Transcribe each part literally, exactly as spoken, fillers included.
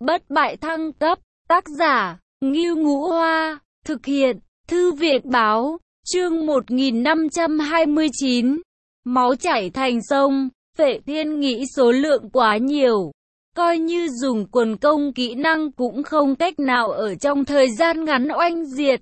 Bất bại thăng cấp, tác giả, Ngưu Ngũ Hoa, thực hiện, Thư viện Báo, chương một nghìn năm trăm hai mươi chín, máu chảy thành sông, Phệ Thiên nghĩ số lượng quá nhiều. Coi như dùng quần công kỹ năng cũng không cách nào ở trong thời gian ngắn oanh diệt.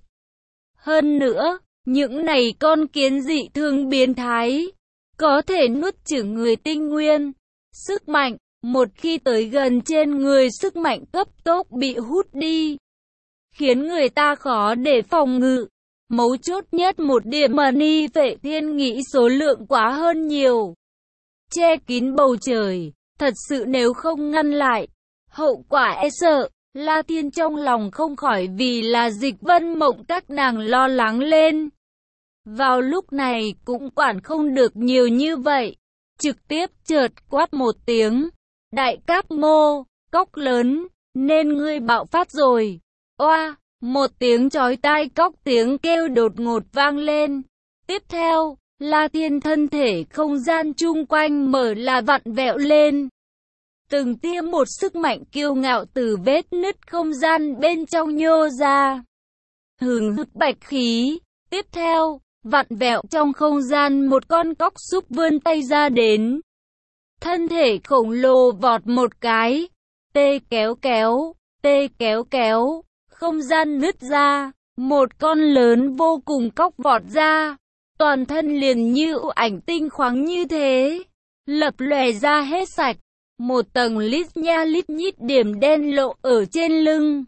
Hơn nữa, những này con kiến dị thường biến thái, có thể nuốt chửng người tinh nguyên. Sức mạnh, một khi tới gần trên người sức mạnh cấp tốc bị hút đi, khiến người ta khó để phòng ngự. Mấu chốt nhất một điểm mà Ni Phệ Thiên nghĩ số lượng quá hơn nhiều. Che kín bầu trời, thật sự nếu không ngăn lại, hậu quả e sợ. La Thiên trong lòng không khỏi vì là Dịch Vân Mộng các nàng lo lắng lên. Vào lúc này cũng quản không được nhiều như vậy, trực tiếp chợt quát một tiếng, đại cáp mô, cóc lớn, nên ngươi bạo phát rồi. Oa, một tiếng chói tai cóc tiếng kêu đột ngột vang lên. Tiếp theo, La Thiên thân thể không gian chung quanh mở là vặn vẹo lên. Từng tia một sức mạnh kiêu ngạo từ vết nứt không gian bên trong nhô ra. Hừng hực bạch khí. Tiếp theo, vặn vẹo trong không gian một con cóc xúc vươn tay ra đến. Thân thể khổng lồ vọt một cái. Tê kéo kéo, tê kéo kéo. Không gian nứt ra. Một con lớn vô cùng cóc vọt ra. Toàn thân liền như ưu ảnh tinh khoáng như thế. Lập lòe ra hết sạch. Một tầng lít nha lít nhít điểm đen lộ ở trên lưng.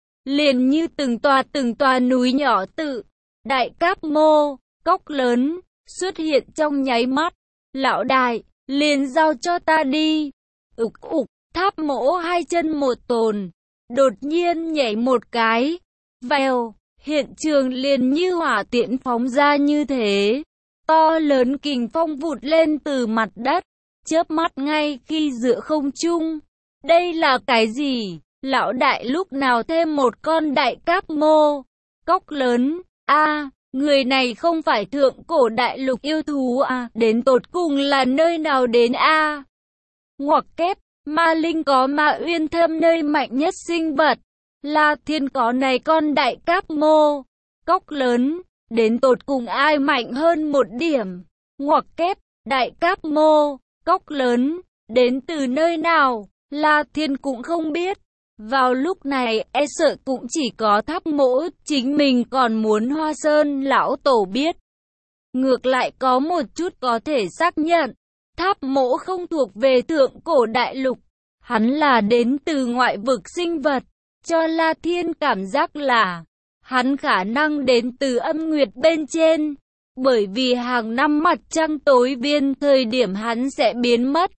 Liền như từng tòa từng tòa núi nhỏ tự. Đại cáp mô, cóc lớn, xuất hiện trong nháy mắt. Lão đại, liền giao cho ta đi. Ục ục, tháp mỗ hai chân một tồn. Đột nhiên nhảy một cái. Vèo, hiện trường liền như hỏa tiễn phóng ra như thế. To lớn kình phong vụt lên từ mặt đất. Chớp mắt ngay khi giữa không trung. Đây là cái gì? Lão đại lúc nào thêm một con đại cáp mô, cóc lớn? A, à, người này không phải thượng cổ đại lục yêu thú à? Đến tột cùng là nơi nào đến a? À? Ngoặc kép, ma linh có ma uyên thâm nơi mạnh nhất sinh vật. La Thiên có này con đại cáp mô, cóc lớn. Đến tột cùng ai mạnh hơn một điểm? Ngoặc kép, đại cáp mô, cóc lớn, đến từ nơi nào, La Thiên cũng không biết. Vào lúc này, e sợ cũng chỉ có tháp mỗ, chính mình còn muốn Hoa Sơn lão tổ biết. Ngược lại có một chút có thể xác nhận, tháp mỗ không thuộc về thượng cổ đại lục. Hắn là đến từ ngoại vực sinh vật, cho La Thiên cảm giác là, hắn khả năng đến từ âm nguyệt bên trên. Bởi vì hàng năm mặt trăng tối viên thời điểm hắn sẽ biến mất.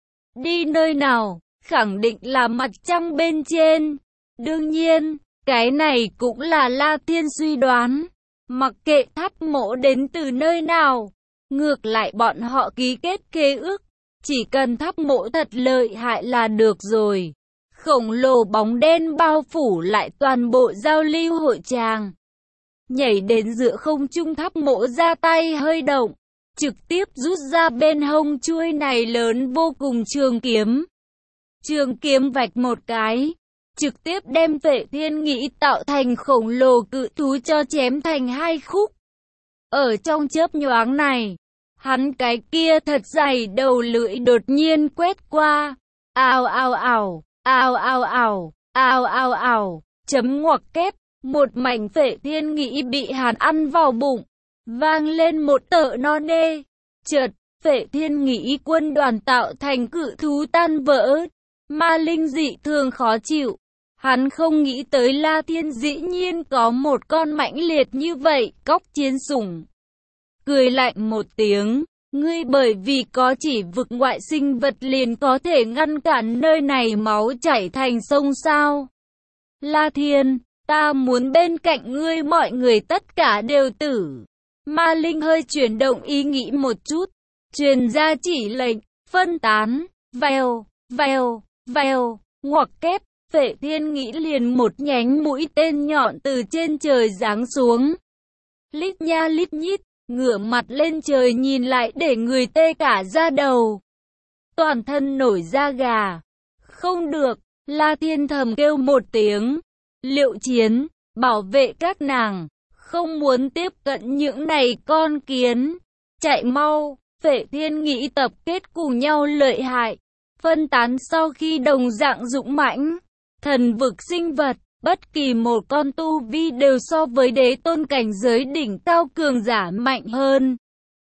Đi nơi nào, khẳng định là mặt trăng bên trên. Đương nhiên, cái này cũng là La Thiên suy đoán. Mặc kệ tháp mỗ đến từ nơi nào, ngược lại bọn họ ký kết khế ước. Chỉ cần tháp mỗ thật lợi hại là được rồi. Khổng lồ bóng đen bao phủ lại toàn bộ giao lưu hội tràng. Nhảy đến giữa không trung tháp mỗ ra tay hơi động, trực tiếp rút ra bên hông chuôi này lớn vô cùng trường kiếm. Trường kiếm vạch một cái, trực tiếp đem Phệ Thiên nghĩ tạo thành khổng lồ cự thú cho chém thành hai khúc. Ở trong chớp nhoáng này, hắn cái kia thật dày đầu lưỡi đột nhiên quét qua. Ào ào ào, ào ào ào, ào ào ào, chấm ngoặc kép. Một mảnh Phệ Thiên nghĩ bị hắn ăn vào bụng, vang lên một tợ no nê. Chợt, Phệ Thiên nghĩ quân đoàn tạo thành cự thú tan vỡ. Ma linh dị thường khó chịu. Hắn không nghĩ tới La Thiên dĩ nhiên có một con mãnh liệt như vậy, cóc chiến sủng. Cười lạnh một tiếng, ngươi bởi vì có chỉ vực ngoại sinh vật liền có thể ngăn cản nơi này máu chảy thành sông sao? La Thiên, ta muốn bên cạnh ngươi mọi người tất cả đều tử. Ma linh hơi chuyển động ý nghĩ một chút, truyền ra chỉ lệnh, phân tán, vèo, vèo, vèo, ngoặc kép. Phệ Thiên nghĩ liền một nhánh mũi tên nhọn từ trên trời giáng xuống. Lít nha lít nhít, ngửa mặt lên trời nhìn lại để người tê cả da đầu. Toàn thân nổi da gà. Không được, La Thiên thầm kêu một tiếng. Liệu Chiến, bảo vệ các nàng, không muốn tiếp cận những này con kiến. Chạy mau, Phệ Thiên nghĩ tập kết cùng nhau lợi hại. Phân tán sau khi đồng dạng dũng mãnh. Thần vực sinh vật, bất kỳ một con tu vi đều so với đế tôn cảnh giới đỉnh cao cường giả mạnh hơn.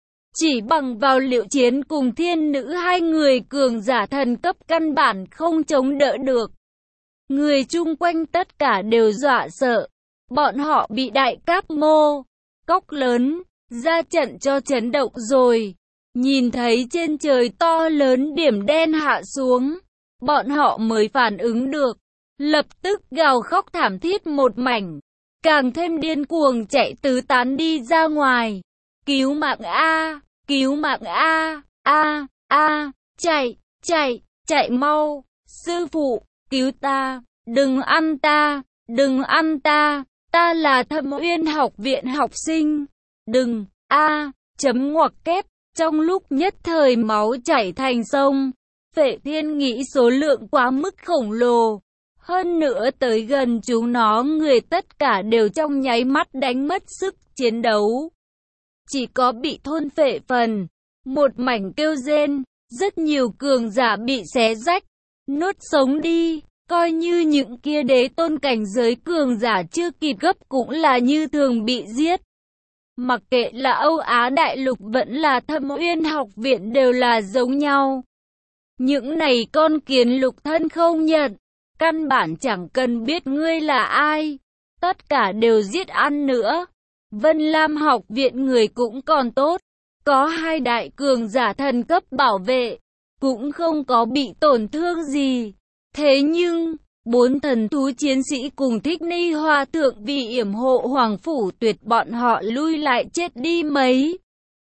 Chỉ bằng vào Liệu Chiến cùng thiên nữ hai người cường giả thần cấp căn bản không chống đỡ được. Người chung quanh tất cả đều dọa sợ. Bọn họ bị đại cáp mô, cóc lớn, ra trận cho chấn động rồi. Nhìn thấy trên trời to lớn điểm đen hạ xuống. Bọn họ mới phản ứng được. Lập tức gào khóc thảm thiết một mảnh. Càng thêm điên cuồng chạy tứ tán đi ra ngoài. Cứu mạng A, cứu mạng A, A, A, chạy, chạy, chạy mau. Sư phụ, cứu ta, đừng ăn ta, đừng ăn ta. Ta là Thâm Uyên học viện học sinh. Đừng, A, chấm ngoặc kép. Trong lúc nhất thời máu chảy thành sông. Phệ Thiên nghĩ số lượng quá mức khổng lồ. Hơn nữa tới gần chúng nó người tất cả đều trong nháy mắt đánh mất sức chiến đấu. Chỉ có bị thôn phệ phần. Một mảnh kêu rên. Rất nhiều cường giả bị xé rách. Nuốt sống đi. Coi như những kia đế tôn cảnh giới cường giả chưa kịp gấp cũng là như thường bị giết. Mặc kệ là Âu Á Đại Lục vẫn là Thâm Uyên học viện đều là giống nhau. Những này con kiến lục thân không nhận. Căn bản chẳng cần biết ngươi là ai. Tất cả đều giết ăn nữa. Vân Lam học viện người cũng còn tốt. Có hai đại cường giả thần cấp bảo vệ. Cũng không có bị tổn thương gì. Thế nhưng, bốn thần thú chiến sĩ cùng Thích Ni Hòa thượng vì yểm hộ Hoàng Phủ Tuyệt bọn họ lui lại chết đi mấy.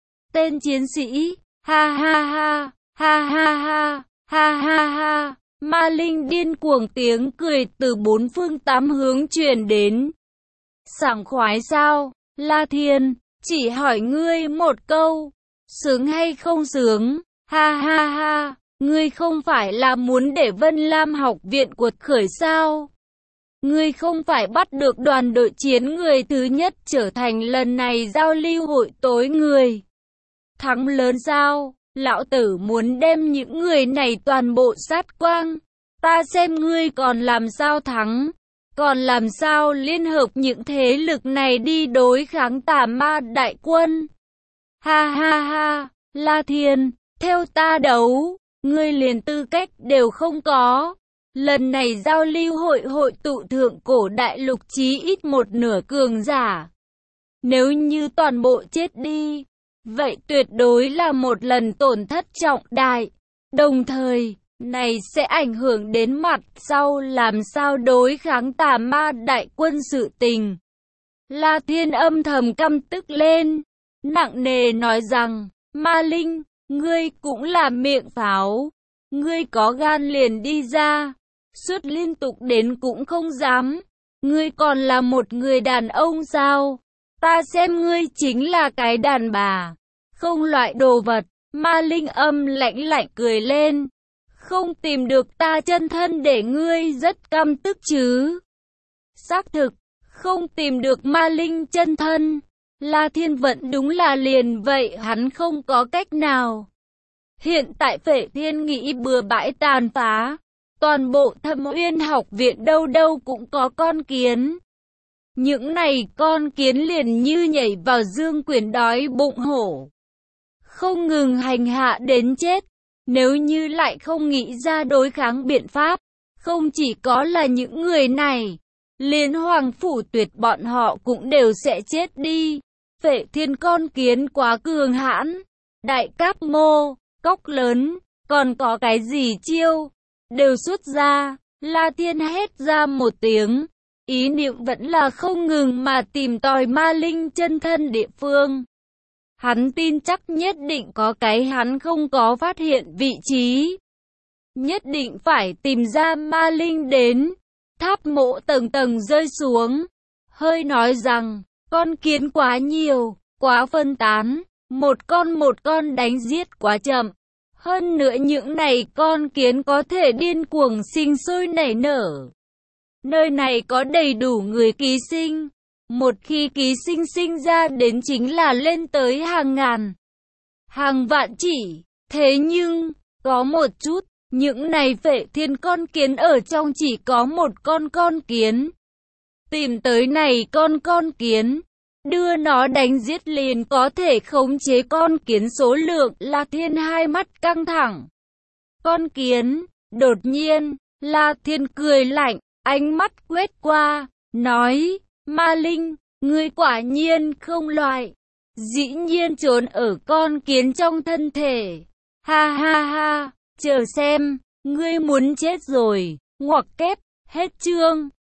Tên chiến sĩ, ha ha ha, ha ha ha, ha ha ha. Ma Linh điên cuồng tiếng cười từ bốn phương tám hướng truyền đến. Sảng khoái sao, La Thiên, chỉ hỏi ngươi một câu, sướng hay không sướng, ha ha ha, ngươi không phải là muốn để Vân Lam học viện cuột khởi sao? Ngươi không phải bắt được đoàn đội chiến người thứ nhất trở thành lần này giao lưu hội tối người. Thắng lớn sao? Lão tử muốn đem những người này toàn bộ sát quang. Ta xem ngươi còn làm sao thắng. Còn làm sao liên hợp những thế lực này đi đối kháng tà ma đại quân. Ha ha ha, La Thiên, theo ta đấu, ngươi liền tư cách đều không có. Lần này giao lưu hội hội tụ thượng cổ đại lục chí ít một nửa cường giả. Nếu như toàn bộ chết đi, vậy tuyệt đối là một lần tổn thất trọng đại. Đồng thời, này sẽ ảnh hưởng đến mặt sau làm sao đối kháng tà ma đại quân sự tình. La Thiên âm thầm căm tức lên, nặng nề nói rằng, Ma Linh, ngươi cũng là miệng pháo. Ngươi có gan liền đi ra, suốt liên tục đến cũng không dám. Ngươi còn là một người đàn ông sao? Ta xem ngươi chính là cái đàn bà, không loại đồ vật. Ma Linh âm lạnh lạnh cười lên. Không tìm được ta chân thân để ngươi rất căm tức chứ? Xác thực, không tìm được Ma Linh chân thân. La Thiên Vận đúng là liền vậy, hắn không có cách nào. Hiện tại Phệ Thiên nghĩ bừa bãi tàn phá. Toàn bộ Thâm Uyên học viện đâu đâu cũng có con kiến. Những này con kiến liền như nhảy vào dương quyển đói bụng hổ. Không ngừng hành hạ đến chết. Nếu như lại không nghĩ ra đối kháng biện pháp, không chỉ có là những người này, liền Hoàng Phủ Tuyệt bọn họ cũng đều sẽ chết đi. Phệ Thiên con kiến quá cường hãn. Đại Cáp Mô, cóc lớn, còn có cái gì chiêu, đều xuất ra. La Thiên hét ra một tiếng, ý niệm vẫn là không ngừng mà tìm tòi Ma Linh chân thân địa phương. Hắn tin chắc nhất định có cái hắn không có phát hiện vị trí. Nhất định phải tìm ra Ma Linh đến. Tháp mộ tầng tầng rơi xuống. Hơi nói rằng, con kiến quá nhiều, quá phân tán. Một con một con đánh giết quá chậm. Hơn nữa những này con kiến có thể điên cuồng sinh sôi nảy nở. Nơi này có đầy đủ người ký sinh. Một khi ký sinh sinh ra đến chính là lên tới hàng ngàn, hàng vạn chỉ. Thế nhưng, có một chút, những này Phệ Thiên con kiến ở trong chỉ có một con con kiến. Tìm tới này con con kiến, đưa nó đánh giết liền có thể khống chế con kiến số lượng. La Thiên hai mắt căng thẳng. Con kiến, đột nhiên, La Thiên cười lạnh, ánh mắt quét qua, nói, Ma Linh, ngươi quả nhiên không loại. Dĩ nhiên trốn ở con kiến trong thân thể. Ha ha ha, chờ xem, ngươi muốn chết rồi, ngoặc kép, hết chương.